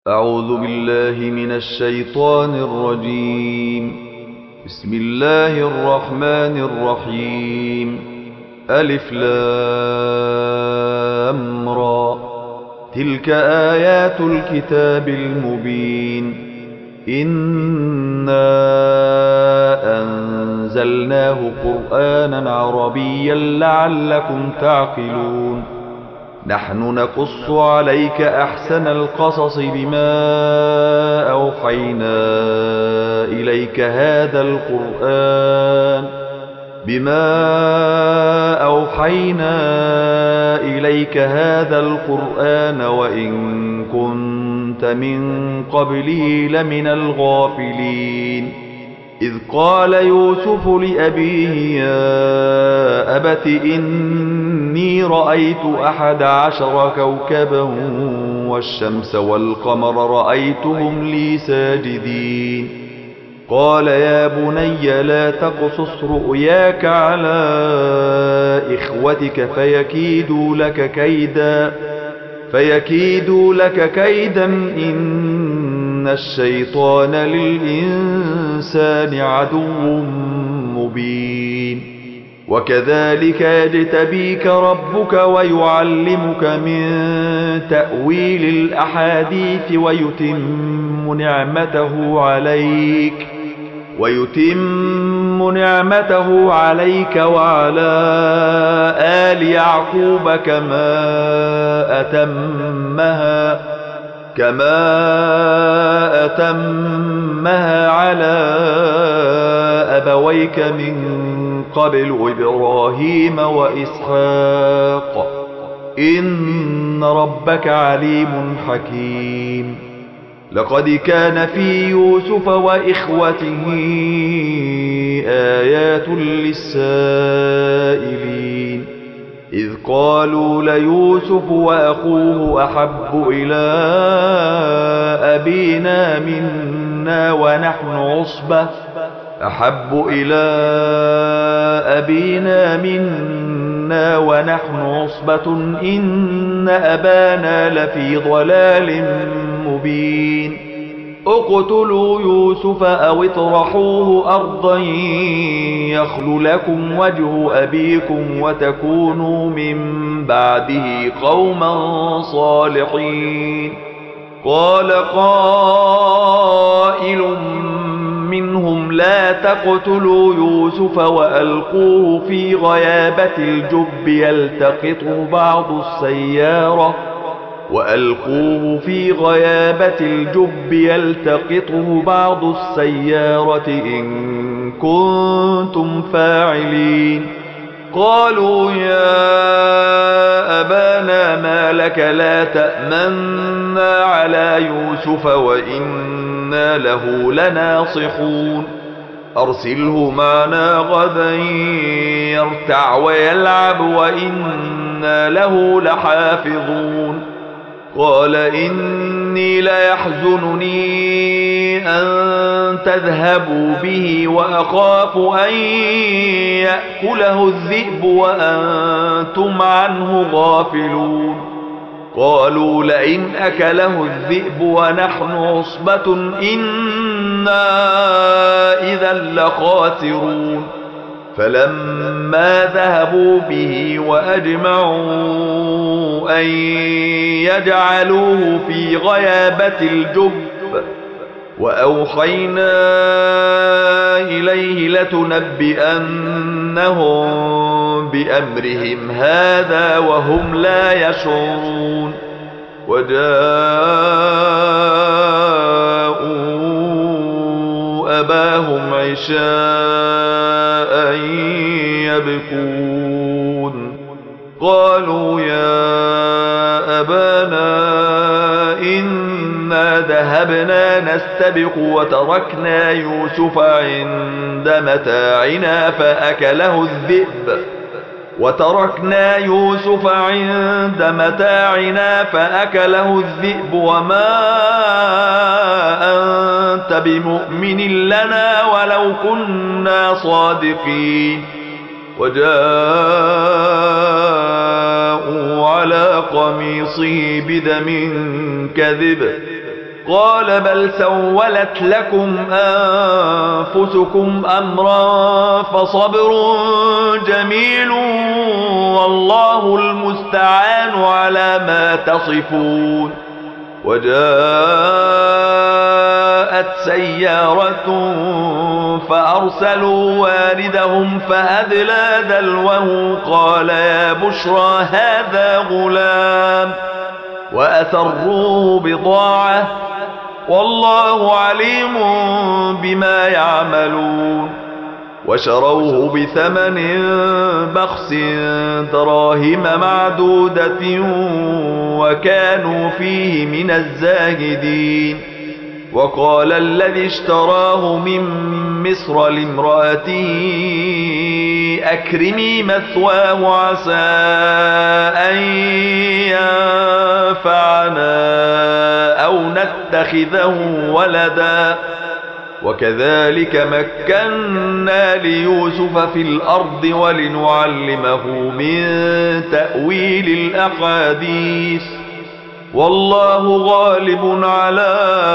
أعوذ بالله من الشيطان الرجيم. بسم الله الرحمن الرحيم. ألف لام را. تلك آيات الكتاب المبين. إنا أنزلناه قرآنا عربيا لعلكم تعقلون. نحن نقص عليك أحسن القصص بما أوحينا إليك هذا القرآن وإن كنت من قبله لمن الغافلين. إذ قال يوسف لأبيه يا أبت إني رأيت 11 كوكبا والشمس والقمر رأيتهم لي ساجدين. قال يا بني لا تقصص رؤياك على إخوتك فيكيدوا لك كيدا إن الشيطان للإنسان عدو مبين. وكذلك يجتبيك ربك ويعلمك من تأويل الأحاديث ويتم نعمته عليك وعلى آل يعقوب كما أتمها على أبويك من قبل إبراهيم وإسحاق إن ربك عليم حكيم. لقد كان في يوسف وإخوته آيات للسائلين. إذ قالوا ليوسف وأخوه أحب إلى أبينا منا ونحن عصبة إن أبانا لفي ضلال مبين. اقتلوا يوسف أو اطرحوه أرضا يخل لكم وجه أبيكم وتكونوا من بعده قوما صالحين. قال قائل منهم لا تقتلوا يوسف وألقوه في غيابة الجب يلتقطه بعض السيارة إن كنتم فاعلين. قالوا يا أبانا ما لك لا تأمنا على يوسف وإنا له لناصحون. أرسله معنا غدا يرتع ويلعب وإنا له لحافظون. قال إني ليحزنني أن تذهبوا به وأخاف أن يأكله الذئب وأنتم عنه غافلون. قالوا لئن أكله الذئب ونحن عصبة إنا إذا لخاسرون. فلما ذهبوا به وأجمعوا أن يجعلوه في غيابة الجب وأوحينا إليه لتنبئنهم بأمرهم هذا وهم لا يشعرون. وجاءوا أباهم عشاء يبكون. قالوا يا أبانا إنا ذهبنا نستبق وتركنا يوسف عند متاعنا فأكله الذئب وما أنت بمؤمن لنا ولو كنا صادقين. وجاءوا على قميصه بدم كذب قال بل سولت لكم أنفسكم أمرا فصبر جميل والله المستعان على ما تصفون. وجاءت سيارة فأرسلوا واردهم فأدلى دلوه قال يا بشرى هذا غلام وأسروه بضاعة والله عليم بما يعملون. وشروه بثمن بخس دراهم معدودة وكانوا فيه من الزاهدين. وقال الذي اشتراه من مصر لامرأته أكرمي مثواه عسى أن ينفعنا أو نتخذه ولدا وكذلك مكنا ليوسف في الأرض ولنعلمه من تأويل الأحاديث والله غالب على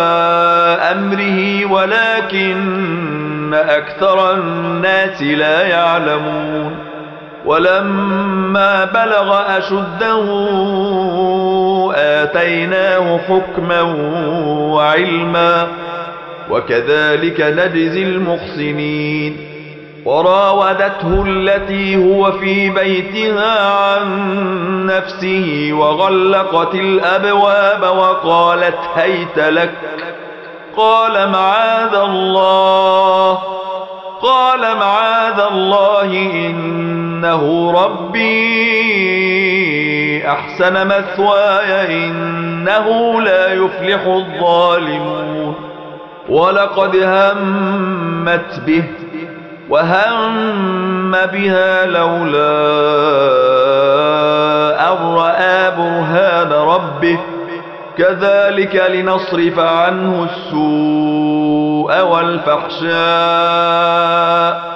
أمره ولكن أكثر الناس لا يعلمون. ولما بلغ أشده آتيناه حكما وعلما وكذلك نجزي المحسنين. وراودته التي هو في بيتها عن نفسه وغلقت الأبواب وقالت هيت لك قال معاذ الله إنه ربي أحسن مثواي إنه لا يفلح الظالمون. ولقد همت به وهم بها لولا أن رأى برهان ربه كذلك لنصرف عنه السوء والفحشاء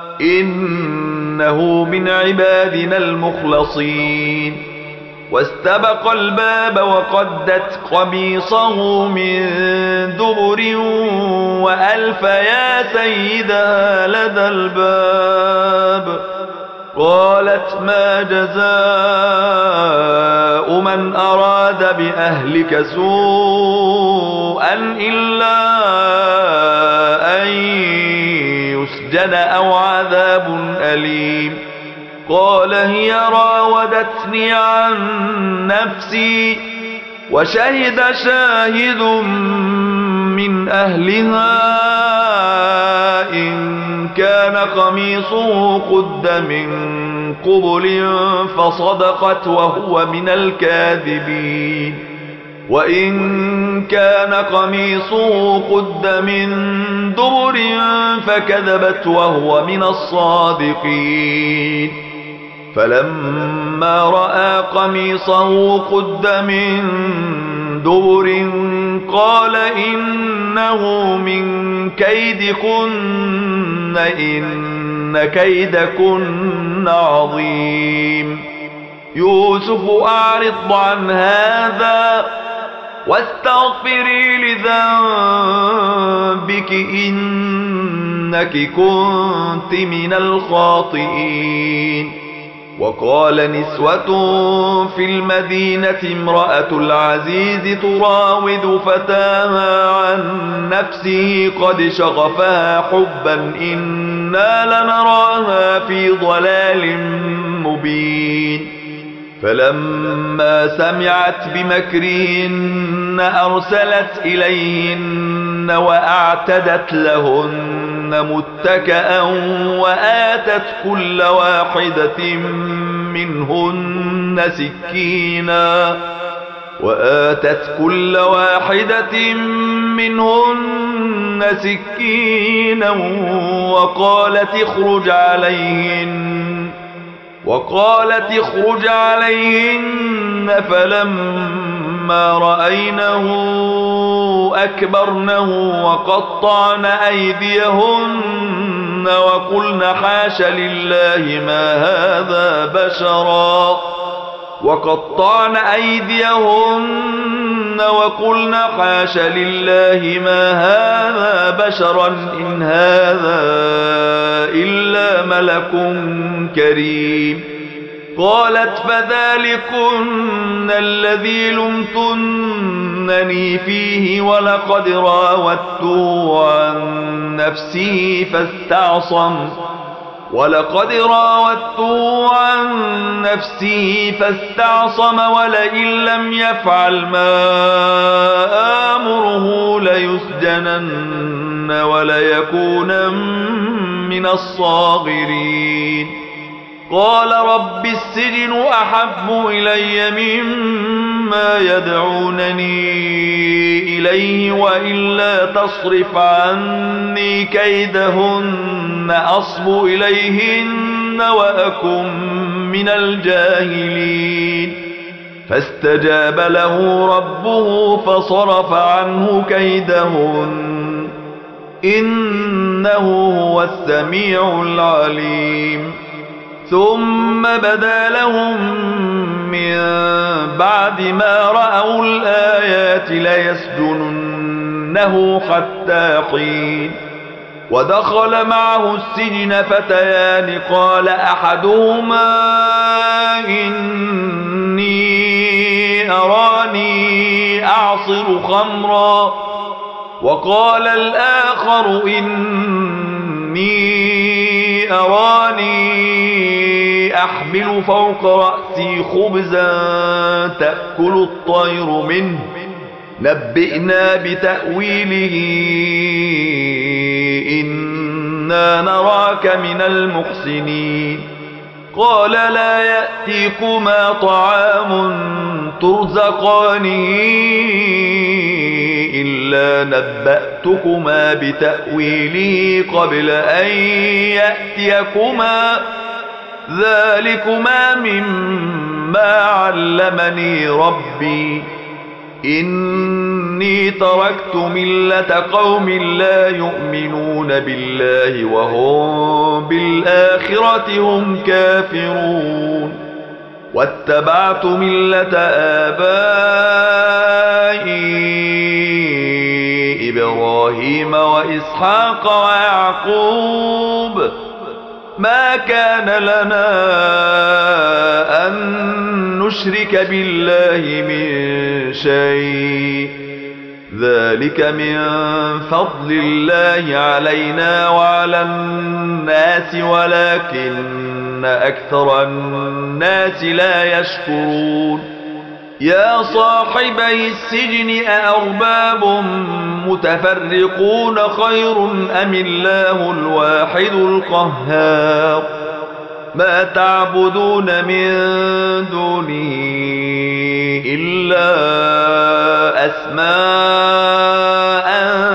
إنه من عبادنا المخلصين. واستبق الباب وقدت قميصه من دبر وألف يا سيدها لدى الباب. قالت ما جزاء من أراد بأهلك سوءا إلا أن يسجن أو عذاب أليم. قال هي راودتني عن نفسي وشهد شاهد من أهلها إن كان قميصه قد من قبل فصدقت وهو من الكاذبين وإن كان قميصه قد من دبر فكذبت وهو من الصادقين. فلما رأى قميصه قد من دبر قال إنه من كيدكن إن كيدكن عظيم. يوسف أعرض عن هذا واستغفري لذنبك إنك كنت من الخاطئين. وقال نسوة في المدينة امرأة العزيز تراود فتاها عن نفسه قد شغفها حبا إنا لنراها في ضلال مبين. فلما سمعت بمكرهن أرسلت إليهن وأعتدت لهن متكئا وآتت كل واحدة منهن سكينا وقالت اخرج عليهن فلما رأينه أكبرنه وقطعن أيديهن وقلن حاش لله ما هذا بشرا وقلن حاش لله ما هذا بشرا إن هذا إلا ملك كريم. قالت فذلكن الذي لمتنني فيه ولقد راودته عن نفسه فاستعصم ولئن لم يفعل ما آمره ليسجنن وليكون من الصاغرين. قال رب السجن أحب إلي مما يدعونني إليه وإلا تصرف عني كيدهن أصب إليهن وأكن من الجاهلين. فاستجاب له ربه فصرف عنه كيدهن إنه هو السميع العليم. ثم بدا لهم من بعد ما رأوا الآيات ليسجننه حتى حين. ودخل معه السجن فتيان قال أحدهما إني أراني أعصر خمرا وقال الآخر إني أراني أحمل فوق رأسي خبزا تأكل الطير منه نبئنا بتأويله إنا نراك من المحسنين. قال لا يأتيكما طعام ترزقانه إلا نبأتكما بتأويله قبل أن يأتيكما ذلكما مما علمني ربي إني تركت ملة قوم لا يؤمنون بالله وهم بالآخرة هم كافرون. واتبعت ملة آبائي إبراهيم وإسحاق ويعقوب ما كان لنا أن نشرك بالله من شيء ذلك من فضل الله علينا وعلى الناس ولكن أكثر الناس لا يشكرون. يا صاحبي السجن أأرباب متفرقون خير أم الله الواحد القهار. ما تعبدون من دونه إلا أسماء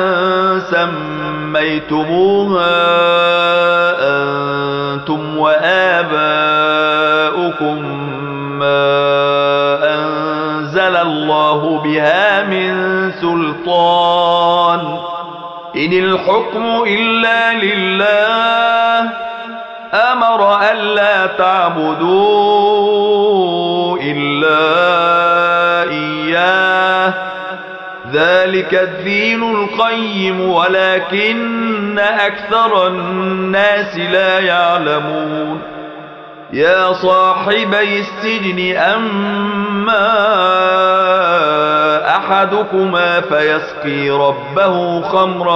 سميتموها أنتم وآباؤكم ما أنزل الله بها من سلطان إن الحكم إلا لله أمر ألا تعبدوا إلا إياه ذلك الدين القيم ولكن أكثر الناس لا يعلمون. يا صاحبي السجن أما أحدكما فيسقي ربه خمرا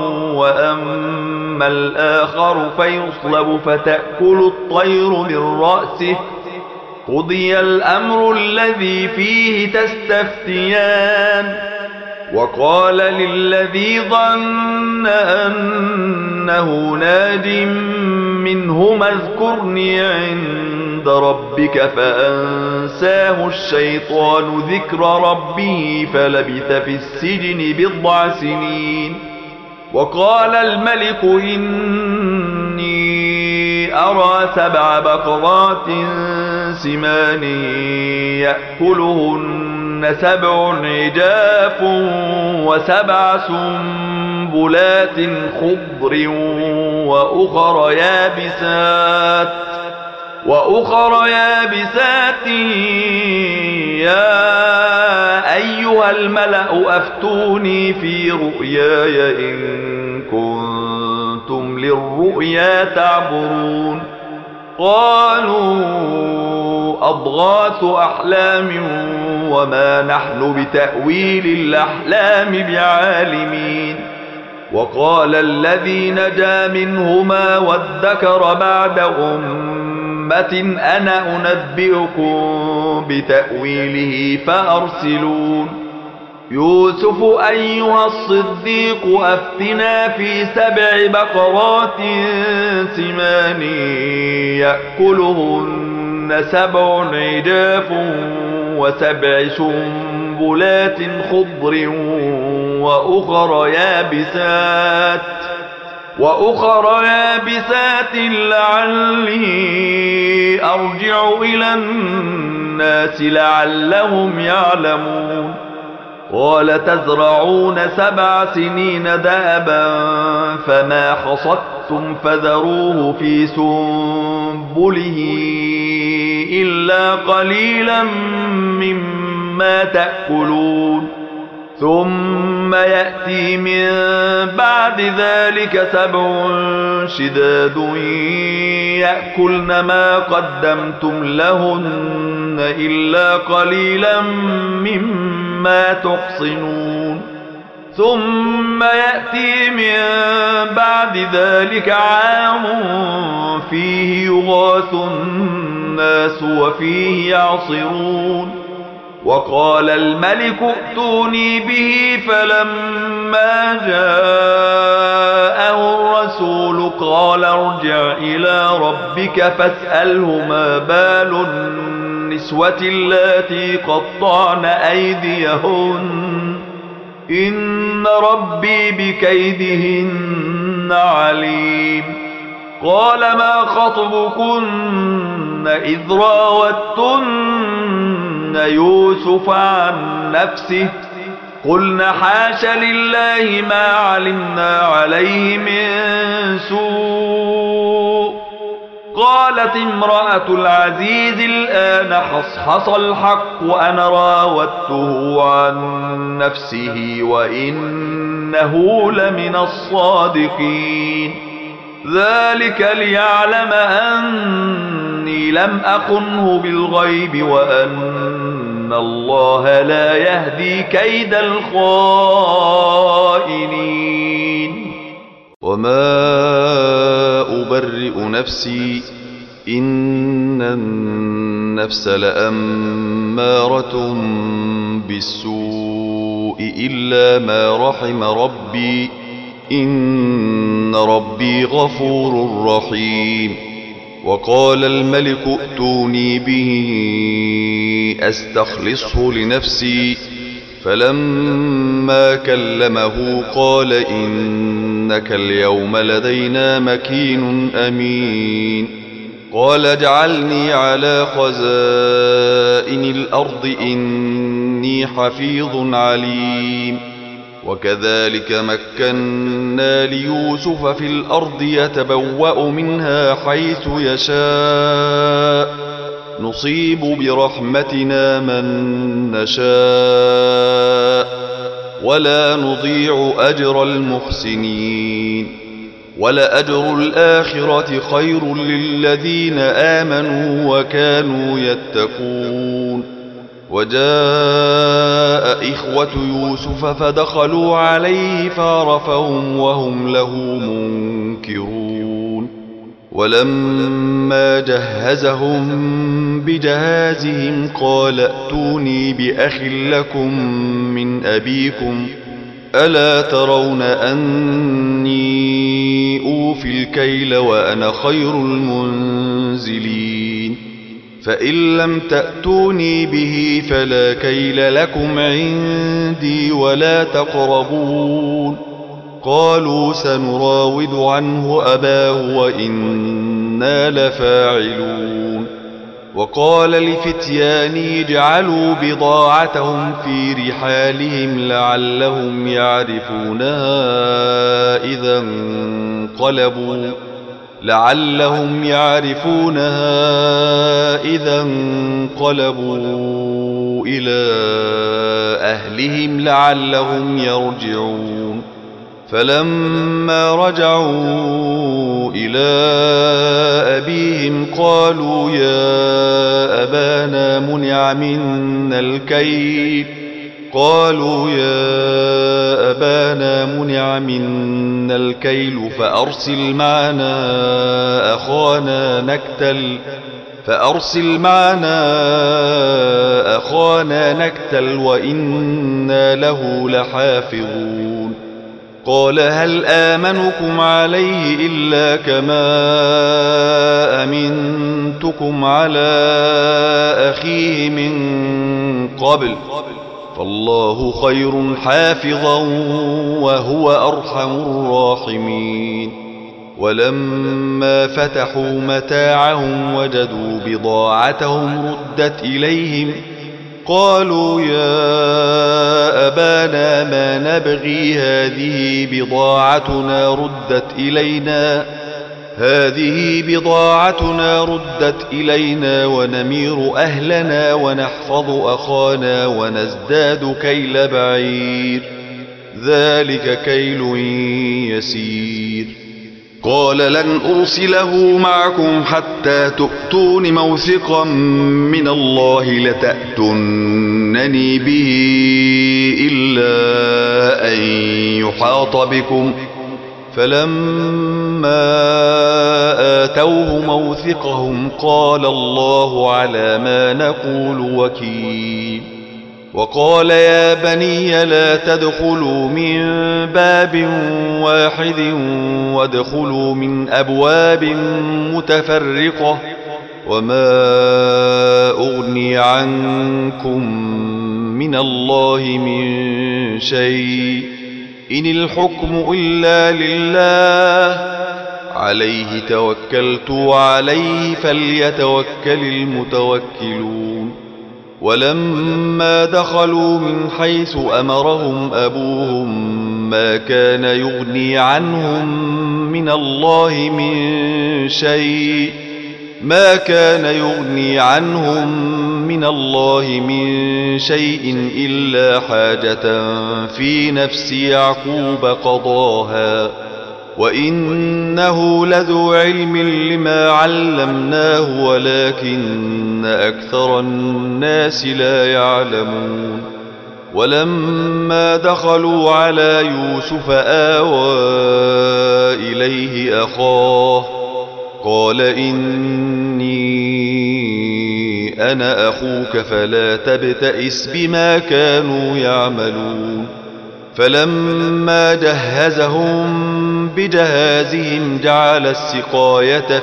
وأما الآخر فيصلب فتأكل الطير من رأسه قضي الأمر الذي فيه تستفتيان. وقال للذي ظن أنه ناج منهما اذكرني عند ربك فأنساه الشيطان ذكر ربه فلبث في السجن بضع سنين. وقال الملك إني أرى 7 بقرات سمان يأكلهن 7 عجاف و7 سنبلات خضر وأخر يابسات وأخر يابسات يا أيها الملأ أفتوني في رؤياي إن كنتم للرؤيا تعبرون قالوا أضغاث أحلام وما نحن بتأويل الأحلام بعالمين وقال الذي نجا منهما وادكر بعد أمة أنا أنبئكم بتأويله فأرسلون يوسف أيها الصديق أفتنا في 7 بقرات سمان يأكلهن 7 عجاف و7 سنبلات خضر وأخر يابسات لعلي أرجع إلى الناس لعلهم يعلمون قال تزرعون 7 سنين دابا فما حصدتم فذروه في سنبله إلا قليلا مما تأكلون ثم يأتي من بعد ذلك 7 شداد يأكلن ما قدمتم لهن إلا قليلا مما تحصنون ثم يأتي من بعد ذلك عام فيه يغاث الناس وفيه يعصرون وقال الملك ائتوني به فلما جاءه الرسول قال ارجع إلى ربك فاسأله ما بال النسوة اللاتي قطعن أيديهن إن ربي بكيدهن عليم قال ما خطبكن إذ راوتن يوسف عن نفسه قلنا حاش لله ما علمنا عليه من سوء قالت امرأة العزيز الآن حصحص الحق وأنا راودته عن نفسه وإنه لمن الصادقين ذلك ليعلم أني لم أخنه بالغيب وأن الله لا يهدي كيد الخائنين وما أبرئ نفسي إن النفس لأمارة بالسوء إلا ما رحم ربي إن ربي غفور رحيم وقال الملك ائتوني به أستخلصه لنفسي فلما كلمه قال إنك اليوم لدينا مكين أمين قال اجعلني على خزائن الأرض إني حفيظ عليم وكذلك مكنا ليوسف في الأرض يتبوأ منها حيث يشاء نصيب برحمتنا من نشاء ولا نضيع أجر المحسنين ولأجر الآخرة خير للذين آمنوا وكانوا يتقون وجاء إخوة يوسف فدخلوا عليه فعرفهم وهم له منكرون ولما جهزهم بجهازهم قال ائتوني بأخ لكم من أبيكم ألا ترون أني أوفي الكيل وأنا خير المنزلين فإن لم تأتوني به فلا كيل لكم عندي ولا تقربون قالوا سنراود عنه أباه وإنا لفاعلون وقال لفتيانه اجعلوا بضاعتهم في رحالهم لعلهم يعرفونها لعلهم يعرفونها إذا انقلبوا إلى أهلهم لعلهم يرجعون فلما رجعوا إلى أبيهم قالوا يا أبانا منا الكيل فأرسل معنا أخانا نكتل وإنا له لحافظون قال هل آمنكم عليه إلا كما أمنتكم على أخيه من قبل فالله خير حافظا وهو أرحم الراحمين ولما فتحوا متاعهم وجدوا بضاعتهم ردت إليهم قالوا يا أبانا ما نبغي هذه بضاعتنا ردت إلينا ونمير أهلنا ونحفظ أخانا ونزداد كيل بعير ذلك كيل يسير قال لن أرسله معكم حتى تؤتون موثقا من الله لتأتونني به إلا أن يحاط بكم فلما آتوه موثقهم قال الله على ما نقول وكيل وقال يا بني لا تدخلوا من باب واحد وادخلوا من أبواب متفرقة وما أغني عنكم من الله من شيء إن الحكم إلا لله عليه توكلت وعليه فليتوكل المتوكلون ولما دخلوا من حيث أمرهم أبوهم ما كان يغني عنهم من الله من شيء إلا حاجة في نفس يعقوب قضاها وإنه لذو علم لما علمناه ولكن أكثر الناس لا يعلمون ولما دخلوا على يوسف آوى إليه أخاه قال إني أنا أخوك فلا تبتئس بما كانوا يعملون فلما جهزهم بجهازهم جعل السقاية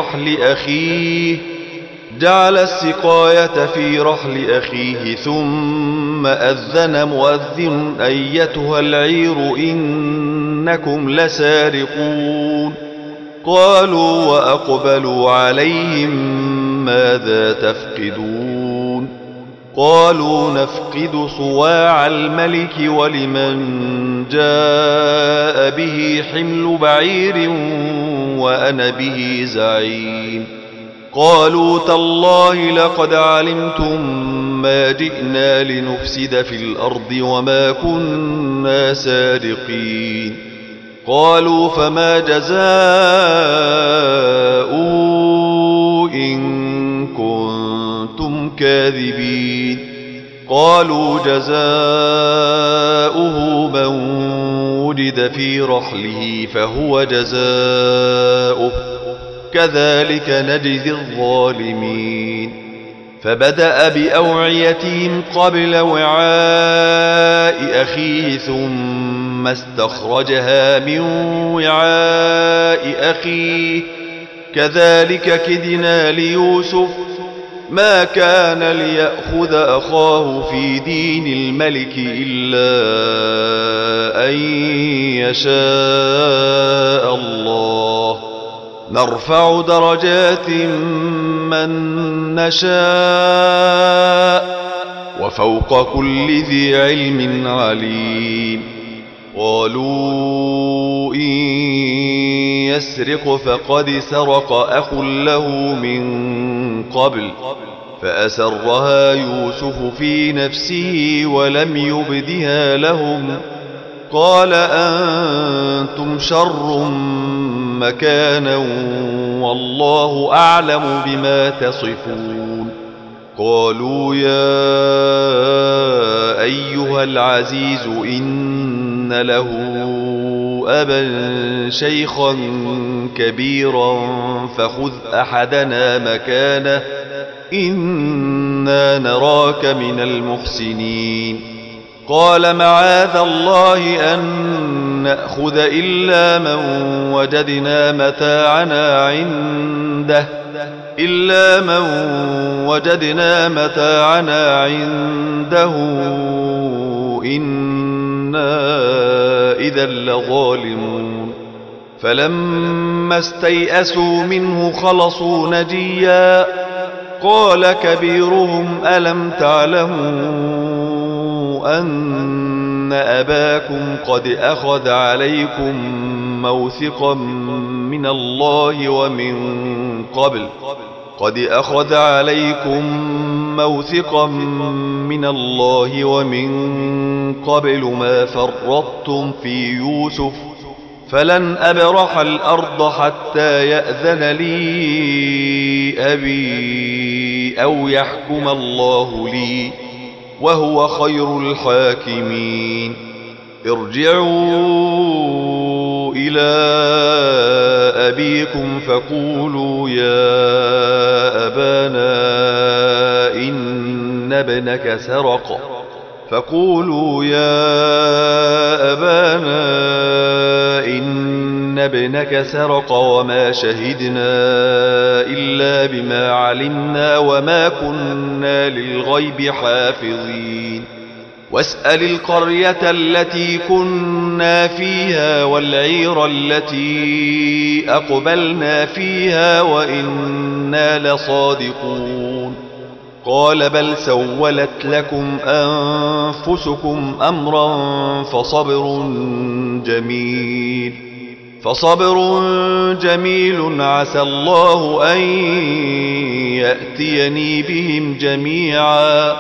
في رحل أخيه ثم أذن مؤذن أيتها العير إنكم لسارقون قالوا وأقبلوا عليهم ماذا تفقدون قالوا نفقد صواع الملك ولمن جاء به حمل بعير وأنا به زعيم قالوا تالله لقد علمتم ما جئنا لنفسد في الأرض وما كنا سارقين قالوا فما جزاؤه إن كنتم كاذبين قالوا جزاؤه من وجد في رحله فهو جزاؤه كذلك نجزي الظالمين فبدأ بأوعيتهم قبل وعاء أخيه ثم استخرجها من وعاء أخيه كذلك كدنا ليوسف ما كان ليأخذ أخاه في دين الملك إلا أن يشاء الله نرفع درجات من نشاء وفوق كل ذي علم عليم قالوا إن يسرق فقد سرق أخ له من قبل فأسرها يوسف في نفسه ولم يبدها لهم قال أنتم شر مكانا والله أعلم بما تصفون قالوا يا أيها العزيز إن له أبا شيخا كبيرا فخذ أحدنا مكانه إنا نراك من المحسنين قال معاذ الله أن نأخذ إلا من وجدنا متاعنا عنده إنا إذا لظالمون فلما استيئسوا منه خلصوا نجيا قال كبيرهم ألم تعلموا أن أباكم قد أخذ عليكم موثقا من الله ومن قبل ما فرطتم في يوسف فلن أبرح الأرض حتى يأذن لي أبي أو يحكم الله لي وهو خير الحاكمين ارجعوا إلى أبيكم فقولوا يا أبانا إن ابنك سرق وما شهدنا إلا بما علمنا وما كنا للغيب حافظين واسأل القرية التي كنا فيها والعير التي أقبلنا فيها وإنا لصادقون قال بل سولت لكم أنفسكم أمرا فصبر جميل عسى الله أن يأتيني بهم جميعا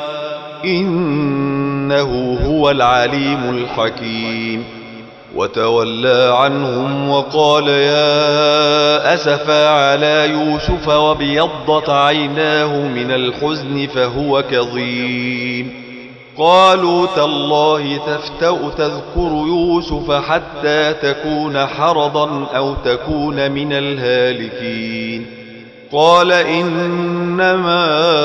إنه هو العليم الحكيم وتولى عنهم وقال يا أسفا على يوسف وابيضت عيناه من الحزن فهو كظيم قالوا تالله تفتأ تذكر يوسف حتى تكون حرضا أو تكون من الهالكين قال إنما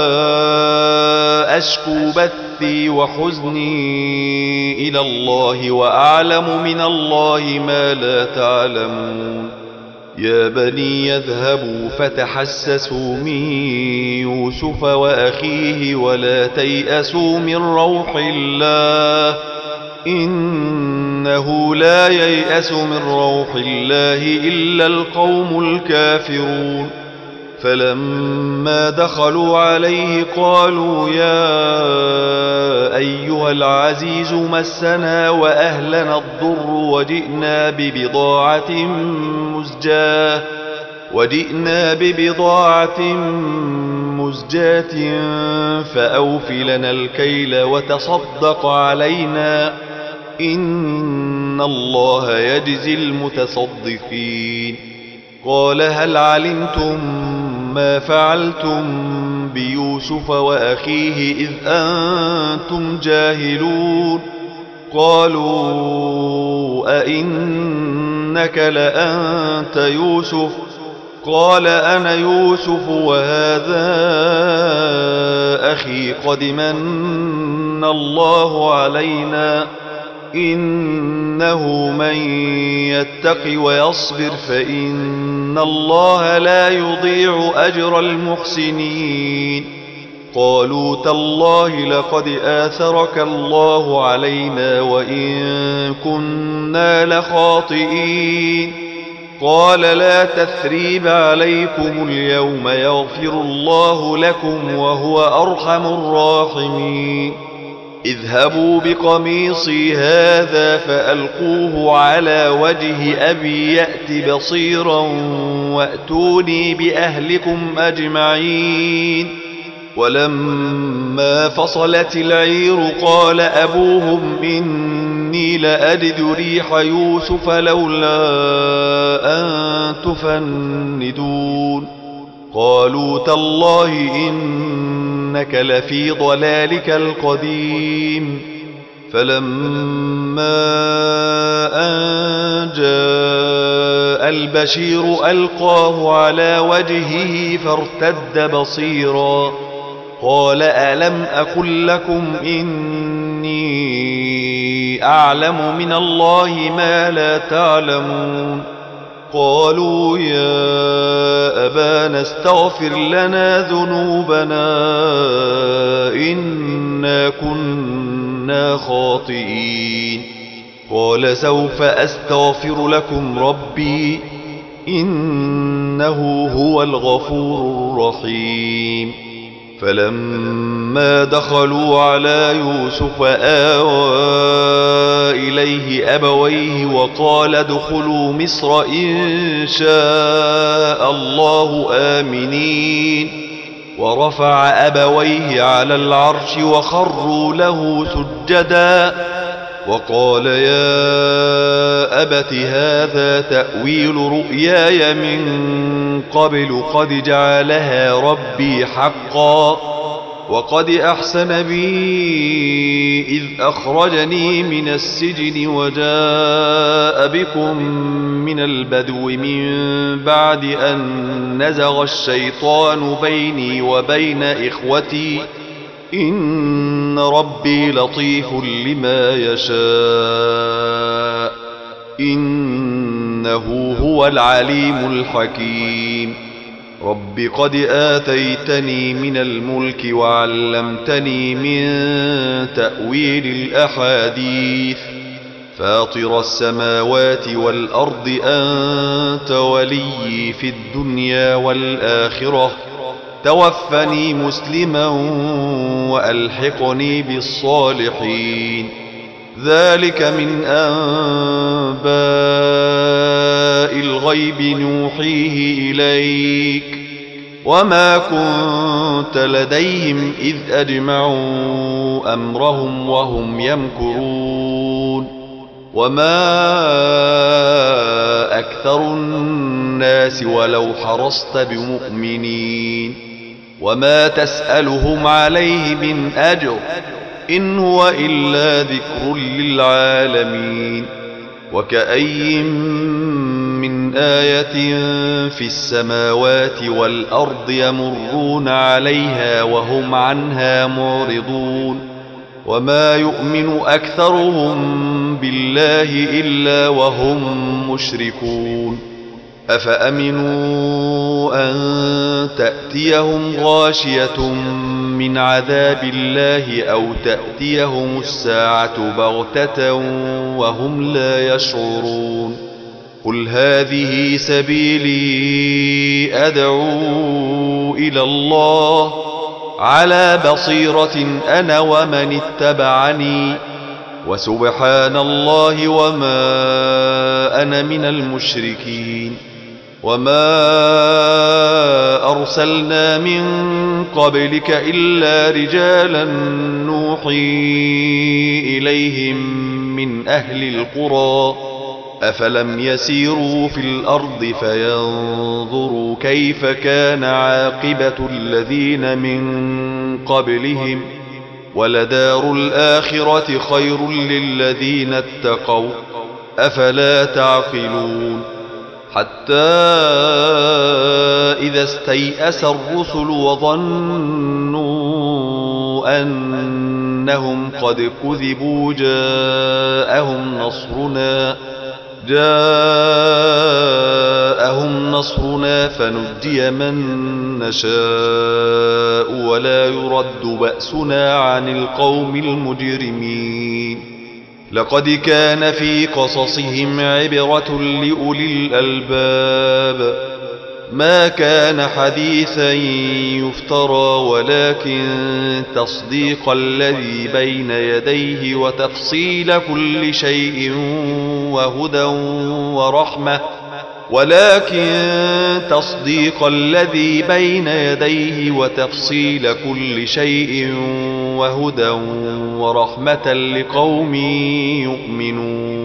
أشكو بثي وحزني إلى الله وأعلم من الله ما لا تعلمون يا بني يذهبوا فتحسسوا من يوسف وأخيه ولا تيأسوا من روح الله إنه لا ييأس من روح الله إلا القوم الكافرون فلما دخلوا عليه قالوا يا أيها العزيز مسنا وأهلنا الضر وجئنا ببضاعة مزجاة فأوف لنا الكيل وتصدق علينا إن الله يجزي المتصدقين قال هل علمتم ما فعلتم بيوسف وأخيه إذ أنتم جاهلون قالوا أئنك لأنت يوسف قال أنا يوسف وهذا أخي قد من الله علينا إنه من يتق ويصبر فإن الله لا يضيع أجر المحسنين قالوا تالله لقد آثرك الله علينا وإن كنا لخاطئين قال لا تثريب عليكم اليوم يغفر الله لكم وهو أرحم الراحمين اذهبوا بقميصي هذا فألقوه على وجه أبي يأت بصيرا وأتوني بأهلكم أجمعين. ولما فصلت العير قال أبوهم إني لأجد ريح يوسف لولا أن تفندون. قالوا تالله إنك لفي ضلالك القديم. فلما أن جاء البشير ألقاه على وجهه فارتد بصيرا قال ألم أقل لكم إني أعلم من الله ما لا تعلمون. قالوا يا أبانا استغفر لنا ذنوبنا إنا كنا خاطئين. قال سوف أستغفر لكم ربي إنه هو الغفور الرحيم. فلما دخلوا على يوسف آوى إليه أبويه وقال ادخلوا مصر إن شاء الله آمنين. ورفع أبويه على العرش وخروا له سجدا وقال يا أبت هذا تأويل رؤياي من قبل قد جعلها ربي حقا وقد أحسن بي إذ أخرجني من السجن وجاء بكم من البدو من بعد أن نزغ الشيطان بيني وبين إخوتي إن ربي لطيف لما يشاء إنه هو العليم الحكيم. رب قد آتيتني من الملك وعلمتني من تأويل الأحاديث فاطر السماوات والأرض أنت ولي في الدنيا والآخرة توفني مسلما وألحقني بالصالحين. ذلك من أنباء الغيب نوحيه إليك وما كنت لديهم إذ أجمعوا أمرهم وهم يمكرون. وما أكثر الناس ولو حرصت بمؤمنين وما تسألهم عليه من أجر إن هو إلا ذكر للعالمين. وكأي من آية في السماوات والأرض يمرون عليها وهم عنها معرضون. وما يؤمن أكثرهم بالله إلا وهم مشركون. أفأمنوا أن تأتيهم غاشية من عذاب الله أو تأتيهم الساعة بغتة وهم لا يشعرون. قل هذه سبيلي أدعو إلى الله على بصيرة أنا ومن اتبعني وسبحان الله وما أنا من المشركين. وما أرسلنا من قبلك إلا رجالا نوحي إليهم من أهل القرى أفلم يسيروا في الأرض فينظروا كيف كان عاقبة الذين من قبلهم ولدار الآخرة خير للذين اتقوا أفلا تعقلون. حتى إذا استيأس الرسل وظنوا أنهم قد كذبوا جاءهم نصرنا فنجي من نشاء ولا يرد بأسنا عن القوم المجرمين. لقد كان في قصصهم عبرة لأولي الألباب ما كان حديثا يفترى ولكن تصديق الذي بين يديه وتفصيل كل شيء وهدى ورحمة لقوم يؤمنون.